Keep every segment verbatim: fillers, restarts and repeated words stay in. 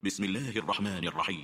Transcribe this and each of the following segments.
بسم الله الرحمن الرحيم.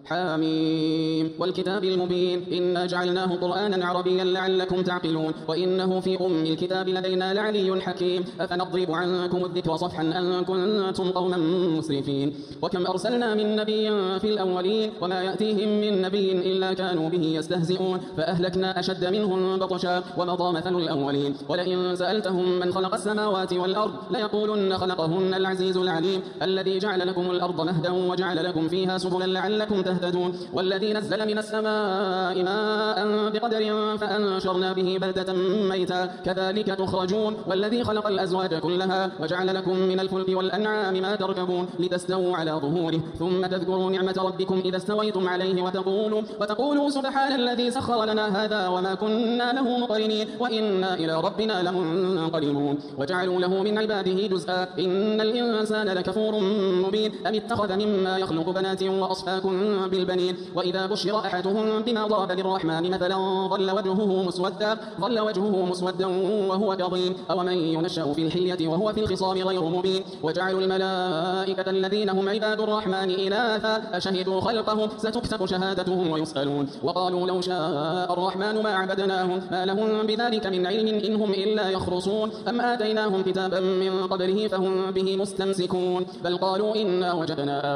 حاميم والكتاب المبين إنا جعلناه قرآنا عربيا لعلكم تعقلون وإنه في أم الكتاب لدينا لعلي حكيم أفنضرب عنكم الذكر صفحا أن كنتم قوما مسرفين وكم أرسلنا من نبي في الأولين وما يأتيهم من نبي إلا كانوا به يستهزئون فأهلكنا أشد منهم بطشا ومضى مثل الأولين ولئن سألتهم من خلق السماوات والأرض ليقولن خلقهن العزيز العليم الذي جعل لكم الأرض مهدا وجعل لكم فيها سبلا لعلكم تهتدون والذي نزل من السماء ماء بقدر فأنشرنا به بلدة ميتا كذلك تخرجون والذي خلق الأزواج كلها وجعل لكم من الفلك والأنعام ما تركبون لتستووا على ظهوره ثم تذكروا نعمة ربكم إذا استويتم عليه وتقولوا, وتقولوا سبحان الذي سخر لنا هذا وما كنا له مقرنين وإنا إلى ربنا لمنقلبون وجعلوا له من عباده جزءا إن الإنسان لكفور مبين أم اتخذ مما يخلق بنات وأصفاكم بالبنين وإذا بشر أحدهم بما ضرب للرحمن مثلا ظل وجهه مسودا ظل وجهه مسودا وهو كظيم أومن ينشأ في الحلية وهو في الخصام غير مبين وجعلوا الملائكة الذين هم عباد الرحمن إناثا أشهدوا خلقهم ستكتب شهادتهم ويسألون وقالوا لو شاء الرحمن ما عبدناهم ما لهم بذلك من علم إن هم إلا يخرصون أم آتيناهم كتابا من قبله فهم به مستمسكون بل قالوا إنا وجدنا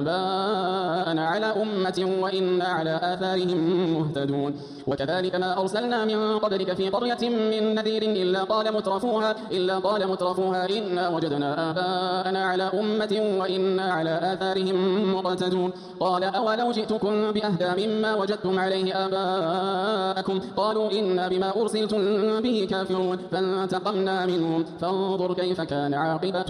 آباءنا على أمة وإنا على آثارهم مهتدون وكذلك ما أرسلنا من قبلك في قرية من نذير إلا قال مترفوها إلا قال مترفوها إنا وجدنا آباءنا على أمة وإنا على آثارهم مقتدون قال أولو جئتكم بأهدى مما وجدتم عليه آباءكم قالوا إنا بما أرسلتم به كافرون فانتقمنا منهم فانظر كيف كان عاقبة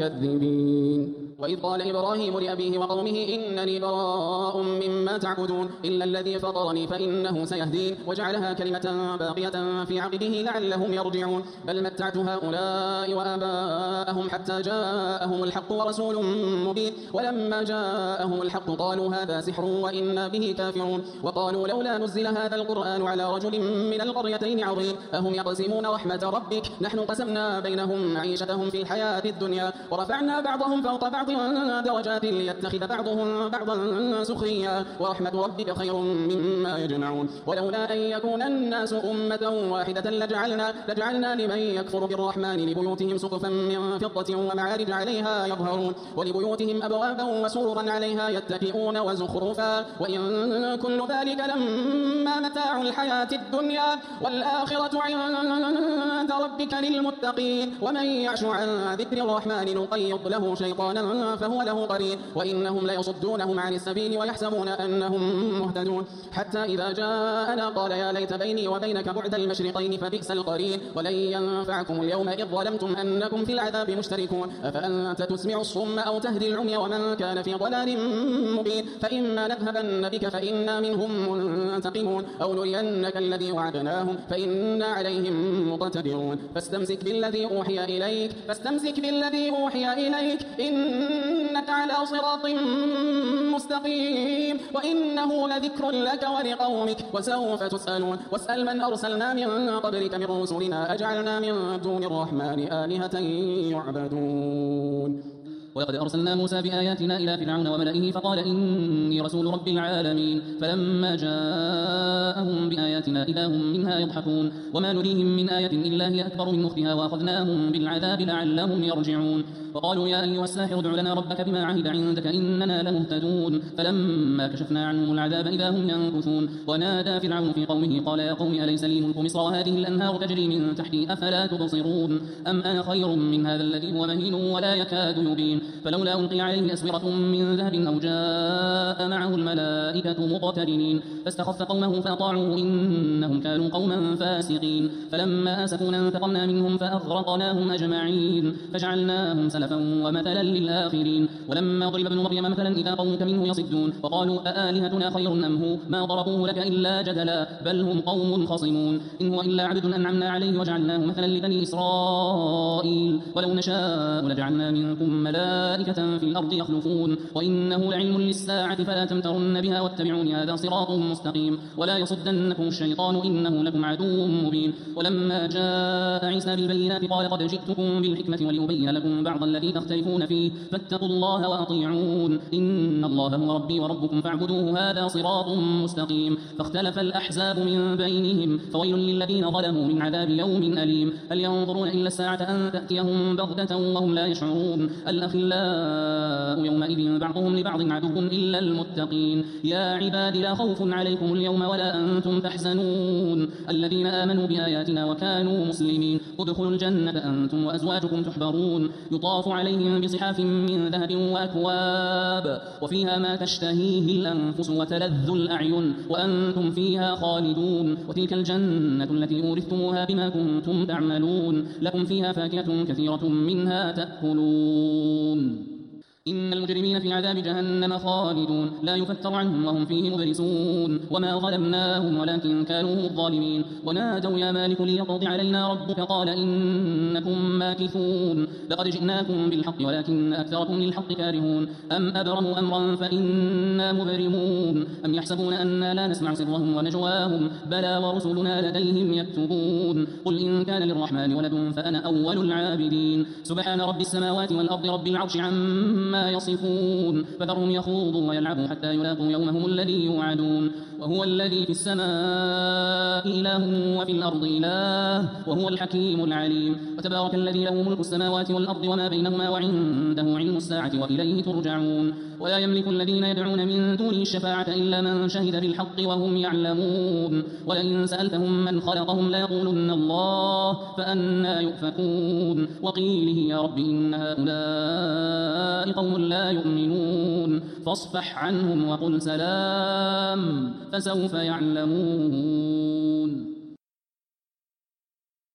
المكذبين وإذ قال إبراهيم لأبيه وقومه إنني براء مما تعبدون إلا الذي فطرني فإنه سيهدين وجعلها كلمة باقية في عقبه لعلهم يرجعون بل متعت هؤلاء وآباءهم حتى جاءهم الحق ورسول مبين ولما جاءهم الحق قالوا هذا سحر وإنا به كافرون وقالوا لولا نزل هذا القرآن على رجل من القريتين عظيم أهم يقسمون رحمة ربك نحن قسمنا بينهم معيشتهم في الحياة الدنيا ورفعنا بعضهم فوق بعض درجات ليتخذ بعضهم بعضا سخريا ورحمة ربك خير مما يجمعون ولولا أن يكون الناس أمة واحدة لجعلنا, لجعلنا لمن يكفر بالرحمن لبيوتهم سقفا من فضة ومعارج عليها يظهرون ولبيوتهم أبوابا وسررا عليها يتكئون وزخرفا وإن كل ذلك لما متاع الحياة الدنيا والآخرة عند ربك للمتقين ومن يعش عن ذكر الرحمن نقيض له شيطانا فهو له قرين وإنهم ليصدونهم عن السبيل ويحسبون أنهم مهتدون حتى إذا جاءنا قال يا ليت بيني وبينك بعد المشرقين فبئس القرين ولن ينفعكم اليوم إذ ظلمتم أنكم في العذاب مشتركون أفأنت تسمع الصم أو تهدي العمي ومن كان في ضلال مبين فإما نذهبن بك فإنا منهم منتقمون أو نرينك الذي وعدناهم فإنا عليهم مقتدرون فاستمسك بالذي أوحي إليك فاستمسك بالذي أوحي إليك إنك على صراط مستقيم وإنه لذكر لك ولقومك وسوف تسألون واسأل من أرسلنا من قبلك من رسلنا أجعلنا من دون الرحمن آلهة يعبدون ولقد أرسلنا موسى بآياتنا إلى فرعون وملئه فقال إني رسول رب العالمين فلما جاءهم بآياتنا إذا هم منها يضحكون وما نريهم من آية إلا هي أكبر من أختها وأخذناهم بالعذاب لعلهم يرجعون وقالوا يا أيها الساحر ادع لنا ربك بما عهد عندك إننا لمهتدون فلما كشفنا عنهم العذاب إذا هم ينكثون ونادى فرعون في قومه قال يا قوم أليس لي ملك مصر وهذه الأنهار تجري من تحتي أفلا تبصرون أم أنا خير من هذا الذي هو مهين ولا يكاد يبين فلولا ألقي عليه أسورة من ذهب أو جاء معه الملائكة مقترنين فاستخف قومه فأطاعوه إنهم كانوا قوما فاسقين فلما آسفونا انتقمنا منهم فأغرقناهم أجمعين فجعلناهم سلفا ومثلا للآخرين ولما ضرب ابن مريم مثلا إذا قومك منه يصدون وقالوا أآلهتنا خير أم هو ما ضربوه لك إلا جدلا بل هم قوم خصمون إن هو إلا عبد أنعمنا عليه وجعلناه مثلا لبني إسرائيل ولو نشاء لجعلنا منكم ملائكة وملائكة في الأرض يخلفون وإنه لعلم للساعة فلا تمترن بها واتبعون هذا صراط مستقيم ولا يصدنكم الشيطان إنه لكم عدو مبين. ولما جاء عيسى بالبينات قال قد جئتكم بالحكمة ولأبين لكم بعض الذي تختلفون فيه فاتقوا الله وأطيعون إن الله هو ربي وربكم فاعبدوه هذا صراط مستقيم. فاختلف الأحزاب من بينهم فويل للذين ظلموا من عذاب يوم أليم. هل ينظرون إلا الساعة أن تأتيهم بغتة وهم لا يشعرون الأخلاء يومئذ بعضهم لبعض عدو إلا المتقين. يا عباد لا خوف عليكم اليوم ولا أنتم تحزنون الذين آمنوا بآياتنا وكانوا مسلمين ادخلوا الجنة أنتم وأزواجكم تحبرون يطاف عليهم بصحاف من ذهب وأكواب وفيها ما تشتهيه الأنفس وتلذ الأعين وأنتم فيها خالدون وتلك الجنة التي أورثتموها بما كنتم تعملون لكم فيها فاكهة كثيرة منها تأكلون. إن المجرمين في عذاب جهنم خالدون لا يفتر عنهم وهم فيه مبلسون وما ظلمناهم ولكن كانوا الظالمين. ونادوا يا مالك ليقضي علينا ربك قال إنكم ماكثون لقد جئناكم بالحق ولكن أكثركم للحق كارهون. أم أبرموا أمرا فإنا مبرمون أم يحسبون أنا لا نسمع سرهم ونجواهم بلى ورسلنا لديهم يكتبون. قل إن كان للرحمن ولد فأنا أول العابدين. سبحان رب السماوات والأرض رب العرش عما ما يصفون فذرهم يخوضوا ويلعبوا حتى يلاقوا يومهم الذي يوعدون. وهو الذي في السماء إله وفي الأرض إله وهو الحكيم العليم. وتبارك الذي له ملك السماوات والأرض وما بينهما وعنده علم الساعة وإليه ترجعون. ولا يملك الذين يدعون من دونه الشفاعة إلا من شهد بالحق وهم يعلمون. ولئن سألتهم من خلقهم ليقولن الله فأنى يؤفكون. وقيله يا رب إن هؤلاء قوم لا يؤمنون فاصفح عنهم وقل سلام فسوف يعلمون.